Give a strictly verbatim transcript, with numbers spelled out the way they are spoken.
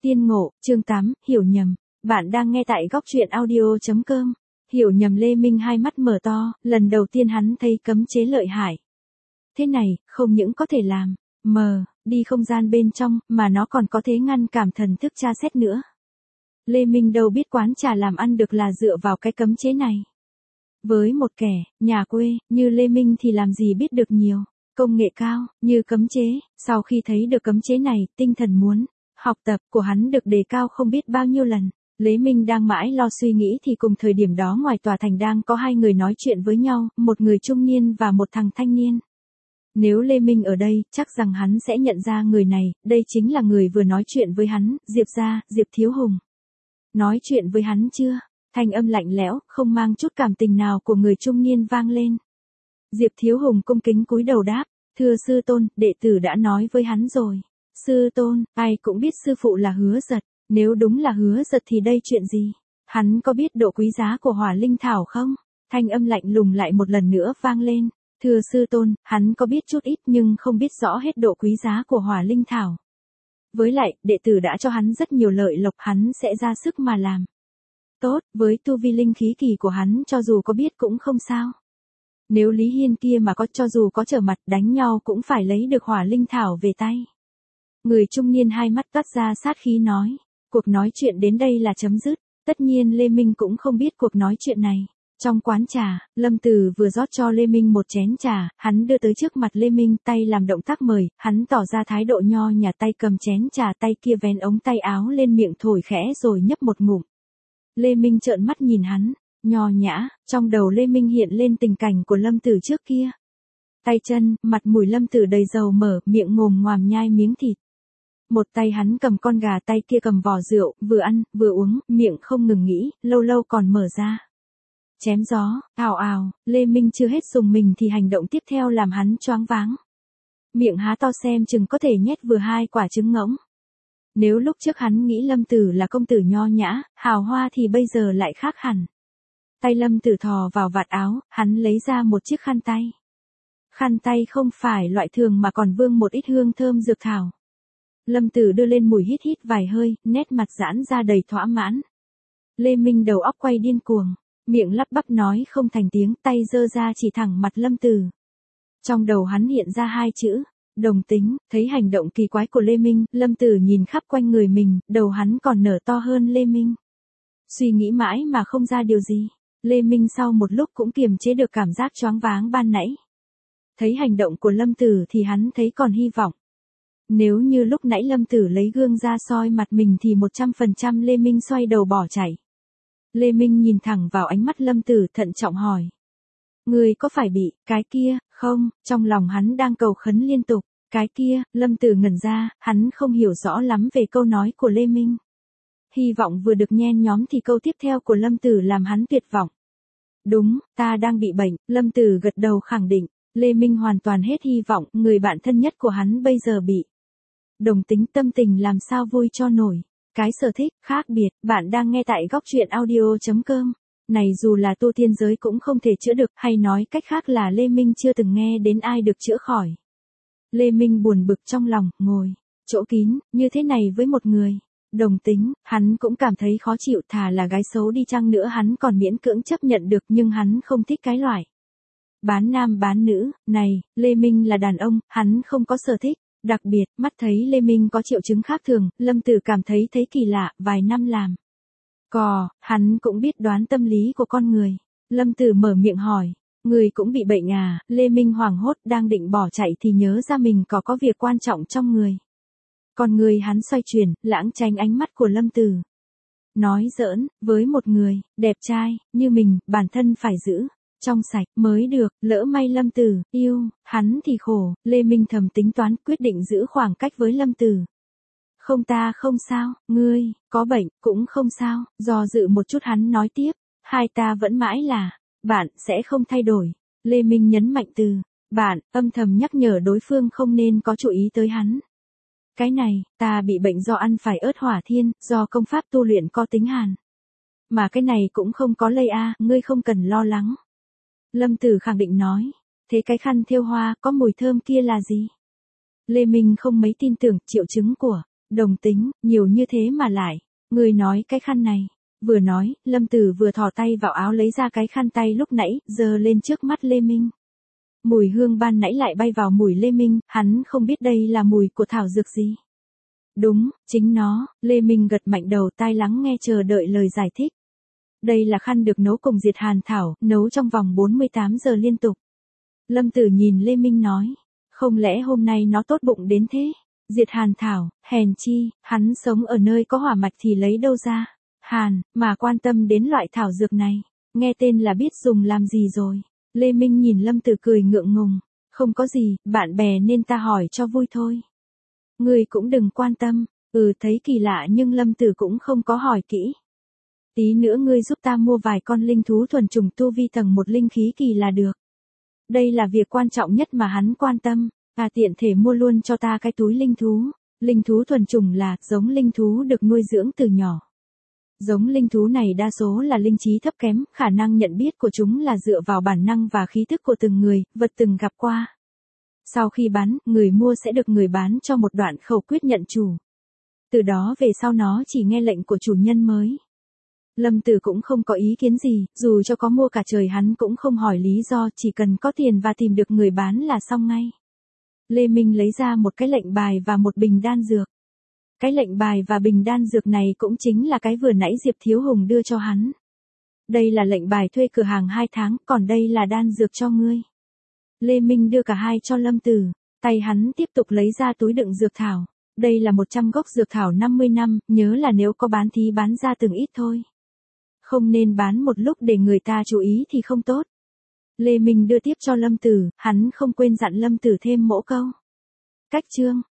Tiên ngộ, chương tám, hiểu nhầm. Bạn đang nghe tại góc truyện audio chấm com. Hiểu nhầm. Lê Minh hai mắt mở to, lần đầu tiên hắn thấy cấm chế lợi hại. Thế này, không những có thể làm, mờ, đi không gian bên trong, mà nó còn có thể ngăn cảm thần thức tra xét nữa. Lê Minh đâu biết quán trà làm ăn được là dựa vào cái cấm chế này. Với một kẻ, nhà quê, như Lê Minh thì làm gì biết được nhiều, công nghệ cao, như cấm chế. Sau khi thấy được cấm chế này, tinh thần muốn học tập của hắn được đề cao không biết bao nhiêu lần. Lê Minh đang mãi lo suy nghĩ thì cùng thời điểm đó ngoài tòa thành đang có hai người nói chuyện với nhau, một người trung niên và một thằng thanh niên. Nếu Lê Minh ở đây, chắc rằng hắn sẽ nhận ra người này, đây chính là người vừa nói chuyện với hắn, Diệp gia, Diệp Thiếu Hùng. Nói chuyện với hắn chưa? Thanh âm lạnh lẽo, không mang chút cảm tình nào của người trung niên vang lên. Diệp Thiếu Hùng cung kính cúi đầu đáp, thưa sư tôn, đệ tử đã nói với hắn rồi. Sư tôn, ai cũng biết sư phụ là Hứa Giật, nếu đúng là Hứa Giật thì đây chuyện gì? Hắn có biết độ quý giá của hỏa linh thảo không? Thanh âm lạnh lùng lại một lần nữa vang lên, thưa sư tôn, hắn có biết chút ít nhưng không biết rõ hết độ quý giá của hỏa linh thảo. Với lại, đệ tử đã cho hắn rất nhiều lợi lộc, hắn sẽ ra sức mà làm. Tốt, với tu vi linh khí kỳ của hắn cho dù có biết cũng không sao. Nếu Lý Hiên kia mà có cho dù có trở mặt đánh nhau cũng phải lấy được hỏa linh thảo về tay. Người trung niên hai mắt toát ra sát khí nói, cuộc nói chuyện đến đây là chấm dứt, tất nhiên Lê Minh cũng không biết cuộc nói chuyện này. Trong quán trà, Lâm Từ vừa rót cho Lê Minh một chén trà, hắn đưa tới trước mặt Lê Minh, tay làm động tác mời, hắn tỏ ra thái độ nho nhã, tay cầm chén trà, tay kia vén ống tay áo lên miệng thổi khẽ rồi nhấp một ngụm. Lê Minh trợn mắt nhìn hắn, nho nhã, trong đầu Lê Minh hiện lên tình cảnh của Lâm Tử trước kia. Tay chân, mặt mũi Lâm Tử đầy dầu mỡ, miệng ngồm ngoàm nhai miếng thịt. Một tay hắn cầm con gà, tay kia cầm vò rượu, vừa ăn, vừa uống, miệng không ngừng nghĩ, lâu lâu còn mở ra. Chém gió, ào ào, Lê Minh chưa hết dùng mình thì hành động tiếp theo làm hắn choáng váng. Miệng há to xem chừng có thể nhét vừa hai quả trứng ngỗng. Nếu lúc trước hắn nghĩ Lâm Tử là công tử nho nhã, hào hoa thì bây giờ lại khác hẳn. Tay Lâm Tử thò vào vạt áo, hắn lấy ra một chiếc khăn tay. Khăn tay không phải loại thường mà còn vương một ít hương thơm dược thảo. Lâm Tử đưa lên mùi hít hít vài hơi, nét mặt giãn ra đầy thỏa mãn. Lê Minh đầu óc quay điên cuồng, miệng lắp bắp nói không thành tiếng, tay giơ ra chỉ thẳng mặt Lâm Tử. Trong đầu hắn hiện ra hai chữ, đồng tính. Thấy hành động kỳ quái của Lê Minh, Lâm Tử nhìn khắp quanh người mình, đầu hắn còn nở to hơn Lê Minh. Suy nghĩ mãi mà không ra điều gì, Lê Minh sau một lúc cũng kiềm chế được cảm giác choáng váng ban nãy. Thấy hành động của Lâm Tử thì hắn thấy còn hy vọng. Nếu như lúc nãy Lâm Tử lấy gương ra soi mặt mình thì một trăm phần trăm Lê Minh xoay đầu bỏ chạy. Lê Minh nhìn thẳng vào ánh mắt Lâm Tử thận trọng hỏi. Người có phải bị, cái kia, không? Trong lòng hắn đang cầu khấn liên tục. Cái kia, Lâm Tử ngẩn ra, hắn không hiểu rõ lắm về câu nói của Lê Minh. Hy vọng vừa được nhen nhóm thì câu tiếp theo của Lâm Tử làm hắn tuyệt vọng. Đúng, ta đang bị bệnh, Lâm Tử gật đầu khẳng định. Lê Minh hoàn toàn hết hy vọng, người bạn thân nhất của hắn bây giờ bị đồng tính, tâm tình làm sao vui cho nổi. Cái sở thích, khác biệt, bạn đang nghe tại góc truyện audio chấm com. Này dù là tu tiên giới cũng không thể chữa được, hay nói cách khác là Lê Minh chưa từng nghe đến ai được chữa khỏi. Lê Minh buồn bực trong lòng, ngồi, chỗ kín, như thế này với một người đồng tính, hắn cũng cảm thấy khó chịu, thà là gái xấu đi chăng nữa hắn còn miễn cưỡng chấp nhận được, nhưng hắn không thích cái loại bán nam bán nữ này. Lê Minh là đàn ông, hắn không có sở thích. Đặc biệt, mắt thấy Lê Minh có triệu chứng khác thường, Lâm Tử cảm thấy thấy kỳ lạ, vài năm làm cò, hắn cũng biết đoán tâm lý của con người. Lâm Tử mở miệng hỏi, người cũng bị bệnh à? Lê Minh hoảng hốt, đang định bỏ chạy thì nhớ ra mình có có việc quan trọng trong người. Còn người hắn xoay chuyển, lãng tránh ánh mắt của Lâm Tử. Nói giỡn, với một người đẹp trai như mình, bản thân phải giữ trong sạch mới được, lỡ may Lâm Tử yêu hắn thì khổ. Lê Minh thầm tính toán, quyết định giữ khoảng cách với Lâm Tử. Không, ta không sao, ngươi có bệnh cũng không sao. Do dự một chút hắn nói tiếp, hai ta vẫn mãi là bạn, sẽ không thay đổi. Lê Minh nhấn mạnh từ bạn, âm thầm nhắc nhở đối phương không nên có chú ý tới hắn. Cái này, ta bị bệnh do ăn phải ớt hỏa thiên, do công pháp tu luyện có tính hàn. Mà cái này cũng không có lây a, ngươi không cần lo lắng. Lâm Tử khẳng định nói, thế cái khăn thêu hoa có mùi thơm kia là gì? Lê Minh không mấy tin tưởng, triệu chứng của Đồng tính, nhiều như thế mà lại. Người nói cái khăn này. Vừa nói, Lâm Tử vừa thò tay vào áo lấy ra cái khăn tay lúc nãy, giơ lên trước mắt Lê Minh. Mùi hương ban nãy lại bay vào mũi Lê Minh, hắn không biết đây là mùi của thảo dược gì. Đúng, chính nó, Lê Minh gật mạnh đầu tai lắng nghe chờ đợi lời giải thích. Đây là khăn được nấu cùng diệt hàn thảo, nấu trong vòng bốn mươi tám giờ liên tục. Lâm Tử nhìn Lê Minh nói, không lẽ hôm nay nó tốt bụng đến thế? Diệt hàn thảo, hèn chi, hắn sống ở nơi có hỏa mạch thì lấy đâu ra? Hàn, mà quan tâm đến loại thảo dược này, nghe tên là biết dùng làm gì rồi. Lê Minh nhìn Lâm Tử cười ngượng ngùng, không có gì, bạn bè nên ta hỏi cho vui thôi. Ngươi cũng đừng quan tâm, ừ thấy kỳ lạ nhưng Lâm Tử cũng không có hỏi kỹ. Tí nữa ngươi giúp ta mua vài con linh thú thuần trùng tu vi tầng một linh khí kỳ là được. Đây là việc quan trọng nhất mà hắn quan tâm, à tiện thể mua luôn cho ta cái túi linh thú. Linh thú thuần trùng là giống linh thú được nuôi dưỡng từ nhỏ. Giống linh thú này đa số là linh trí thấp kém, khả năng nhận biết của chúng là dựa vào bản năng và khí thức của từng người, vật từng gặp qua. Sau khi bán, người mua sẽ được người bán cho một đoạn khẩu quyết nhận chủ. Từ đó về sau nó chỉ nghe lệnh của chủ nhân mới. Lâm Tử cũng không có ý kiến gì, dù cho có mua cả trời hắn cũng không hỏi lý do, chỉ cần có tiền và tìm được người bán là xong ngay. Lê Minh lấy ra một cái lệnh bài và một bình đan dược. Cái lệnh bài và bình đan dược này cũng chính là cái vừa nãy Diệp Thiếu Hùng đưa cho hắn. Đây là lệnh bài thuê cửa hàng hai tháng, còn đây là đan dược cho ngươi. Lê Minh đưa cả hai cho Lâm Tử, tay hắn tiếp tục lấy ra túi đựng dược thảo. Đây là một trăm gốc dược thảo năm mươi năm, nhớ là nếu có bán thì bán ra từng ít thôi. Không nên bán một lúc để người ta chú ý thì không tốt. Lê Minh đưa tiếp cho Lâm Tử, hắn không quên dặn Lâm Tử thêm mỗ câu. Cách chương